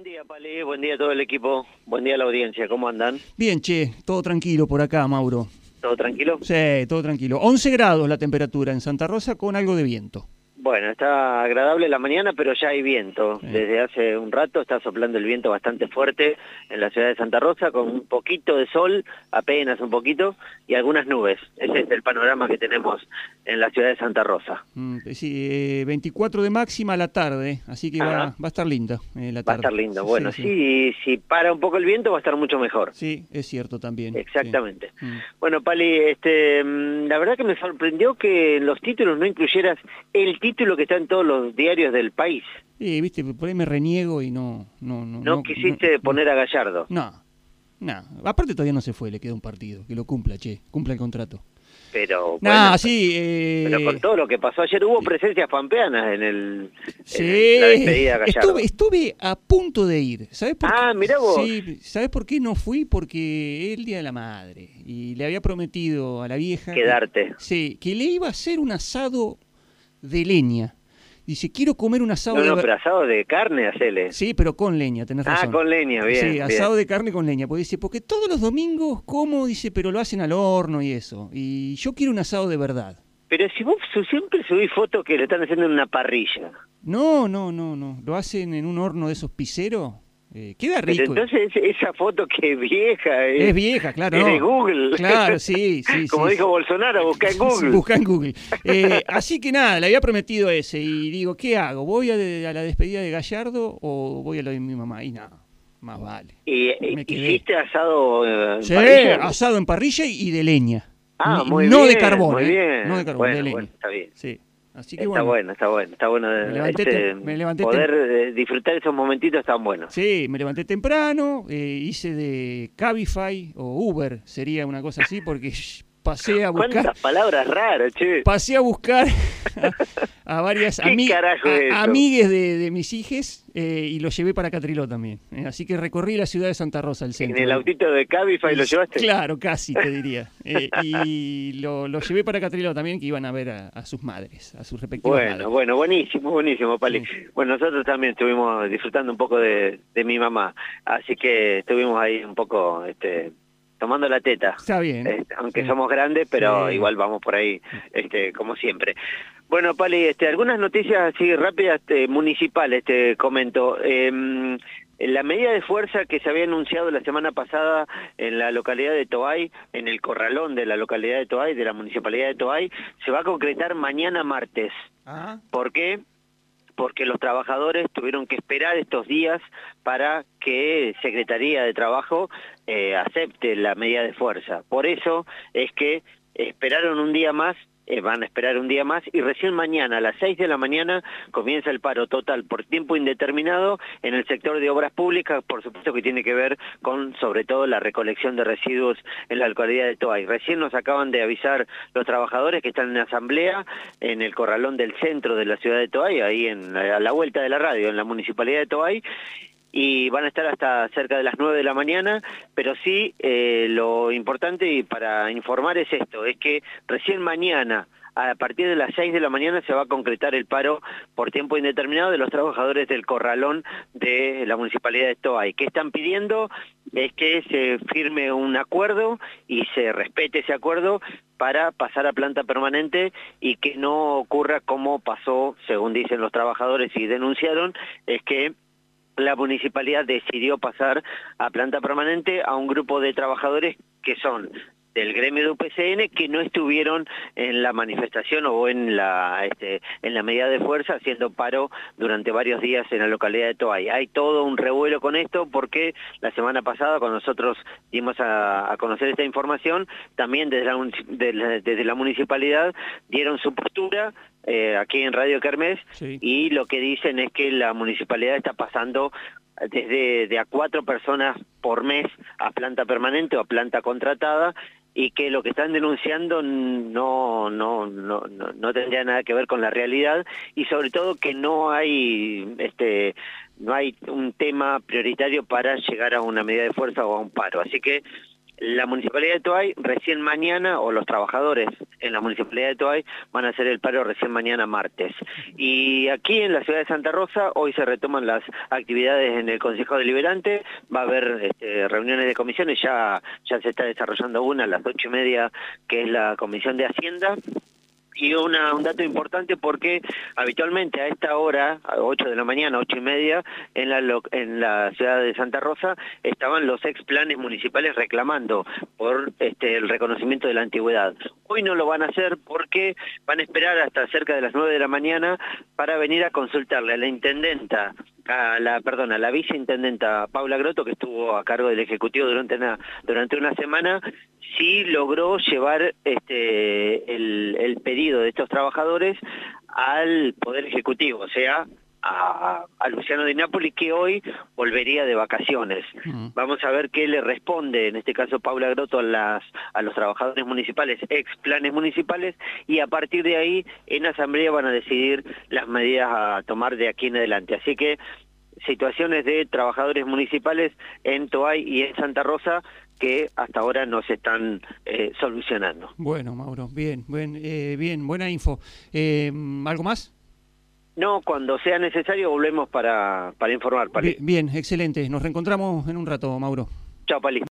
Buen día, Pali, buen día a todo el equipo, buen día a la audiencia, ¿cómo andan? Bien, che, todo tranquilo por acá, Mauro. ¿Todo tranquilo? Sí, todo tranquilo. 11 grados la temperatura en Santa Rosa con algo de viento. Bueno, está agradable la mañana, pero ya hay viento. Sí. Desde hace un rato está soplando el viento bastante fuerte en la ciudad de Santa Rosa, con un poquito de sol, apenas un poquito, y algunas nubes. Ese es el panorama que tenemos en la ciudad de Santa Rosa. Sí, 24 de máxima a la tarde, así que va a estar linda la tarde. Va a estar lindo. Bueno, sí. Si para un poco el viento va a estar mucho mejor. Sí, es cierto también. Exactamente. Sí. Bueno, Pali, la verdad que me sorprendió que en los títulos no incluyeras el título que está en todos los diarios del país. Sí, viste, por ahí me reniego y no quisiste poner a Gallardo. No. Aparte todavía no se fue, le queda un partido. Que lo cumpla, cumpla el contrato. Pero bueno, pero con todo lo que pasó ayer hubo presencias pampeanas en la despedida de Gallardo. Estuve a punto de ir. ¿Sabés por qué? Mirá vos. Sí, ¿sabés por qué no fui? Porque es el Día de la Madre y le había prometido a la vieja quedarte. Que le iba a hacer un asado de leña. Dice, quiero comer un asado pero asado de carne, hacele. Sí, pero con leña, tenés razón. Con leña, bien. Sí, asado de carne con leña. Porque dice, porque todos los domingos como, dice, pero lo hacen al horno y eso. Y yo quiero un asado de verdad. Pero si vos siempre subís fotos que lo están haciendo en una parrilla. No. Lo hacen en un horno de esos piseros. Queda rico. Pero entonces esa foto que es vieja. Es vieja, claro. Es de Google. Claro, sí. Como dijo Bolsonaro, busca en Google. Busca en Google. Así que nada, le había prometido ese. Y digo, ¿qué hago? ¿Voy a la despedida de Gallardo o voy a lo de mi mamá? Y nada, más vale. ¿Hiciste asado en parrilla? Asado en parrilla y de leña. Muy no bien. De carbón, muy bien. No de carbón, de leña. Bueno, está bien. Sí. Así que está bueno. Me levanté poder disfrutar esos momentitos tan buenos. Sí, me levanté temprano, hice de Cabify o Uber, sería una cosa así, porque pasé a buscar... ¿Cuántas palabras raras, che? Pasé a buscar a varias amigues de mis hijes y los llevé para Catriló también. Así que recorrí la ciudad de Santa Rosa, el centro. ¿En el autito de Cabify lo llevaste? Claro, casi te diría. Y lo llevé para Catriló también, que iban a ver a sus madres, a sus respectivas madres. Bueno, buenísimo, Pali. Sí. Bueno, nosotros también estuvimos disfrutando un poco de mi mamá, así que estuvimos ahí un poco... tomando la teta. Está bien. Aunque somos grandes, pero igual vamos por ahí, como siempre. Bueno, Pali, algunas noticias así rápidas municipales, te comento. La medida de fuerza que se había anunciado la semana pasada en la localidad de Toay, en el corralón de la localidad de Toay, de la municipalidad de Toay, se va a concretar mañana martes. ¿Por qué? Porque los trabajadores tuvieron que esperar estos días para que Secretaría de Trabajo acepte la medida de fuerza. Por eso es que esperaron un día más, van a esperar un día más, y recién mañana a las 6 de la mañana comienza el paro total por tiempo indeterminado en el sector de obras públicas, por supuesto que tiene que ver con, sobre todo, la recolección de residuos en la localidad de Toay. Recién nos acaban de avisar los trabajadores que están en asamblea en el corralón del centro de la ciudad de Toay, ahí a la vuelta de la radio, en la municipalidad de Toay, y van a estar hasta cerca de las 9 de la mañana, pero sí, lo importante y para informar es esto, es que recién mañana, a partir de las 6 de la mañana, se va a concretar el paro por tiempo indeterminado de los trabajadores del corralón de la municipalidad de Toay. ¿Qué están pidiendo? Es que se firme un acuerdo y se respete ese acuerdo para pasar a planta permanente y que no ocurra como pasó, según dicen los trabajadores y denunciaron, es que la municipalidad decidió pasar a planta permanente a un grupo de trabajadores que son del gremio de UPCN que no estuvieron en la manifestación o en la medida de fuerza haciendo paro durante varios días en la localidad de Toay. Hay todo un revuelo con esto porque la semana pasada cuando nosotros dimos a conocer esta información, también desde la municipalidad dieron su postura aquí en Radio Kermés, y lo que dicen es que la municipalidad está pasando desde a 4 personas por mes a planta permanente o a planta contratada, y que lo que están denunciando no tendría nada que ver con la realidad, y sobre todo que no hay un tema prioritario para llegar a una medida de fuerza o a un paro. Así que La Municipalidad de Toay recién mañana, o los trabajadores en la Municipalidad de Toay van a hacer el paro recién mañana martes. Y aquí en la ciudad de Santa Rosa hoy se retoman las actividades en el Consejo Deliberante, va a haber reuniones de comisiones, ya se está desarrollando una a las 8:30, que es la Comisión de Hacienda. Y un dato importante porque habitualmente a esta hora, a 8 de la mañana, 8:30, en la ciudad de Santa Rosa, estaban los ex planes municipales reclamando por el reconocimiento de la antigüedad. Hoy no lo van a hacer porque van a esperar hasta cerca de las 9 de la mañana para venir a consultarle a la intendenta, a la viceintendenta Paula Grotto, que estuvo a cargo del Ejecutivo durante una semana, si logró llevar el pedido de estos trabajadores al Poder Ejecutivo, o sea, a Luciano Di Napoli, que hoy volvería de vacaciones. Vamos a ver qué le responde, en este caso Paula Grotto, a los trabajadores municipales, ex planes municipales, y a partir de ahí en asamblea van a decidir las medidas a tomar de aquí en adelante. Así que situaciones de trabajadores municipales en Toay y en Santa Rosa que hasta ahora no se están solucionando. Bueno, Mauro, bien, buena info. ¿Algo más? No, cuando sea necesario volvemos para informar, Pali. Bien, excelente. Nos reencontramos en un rato, Mauro. Chao, Pali.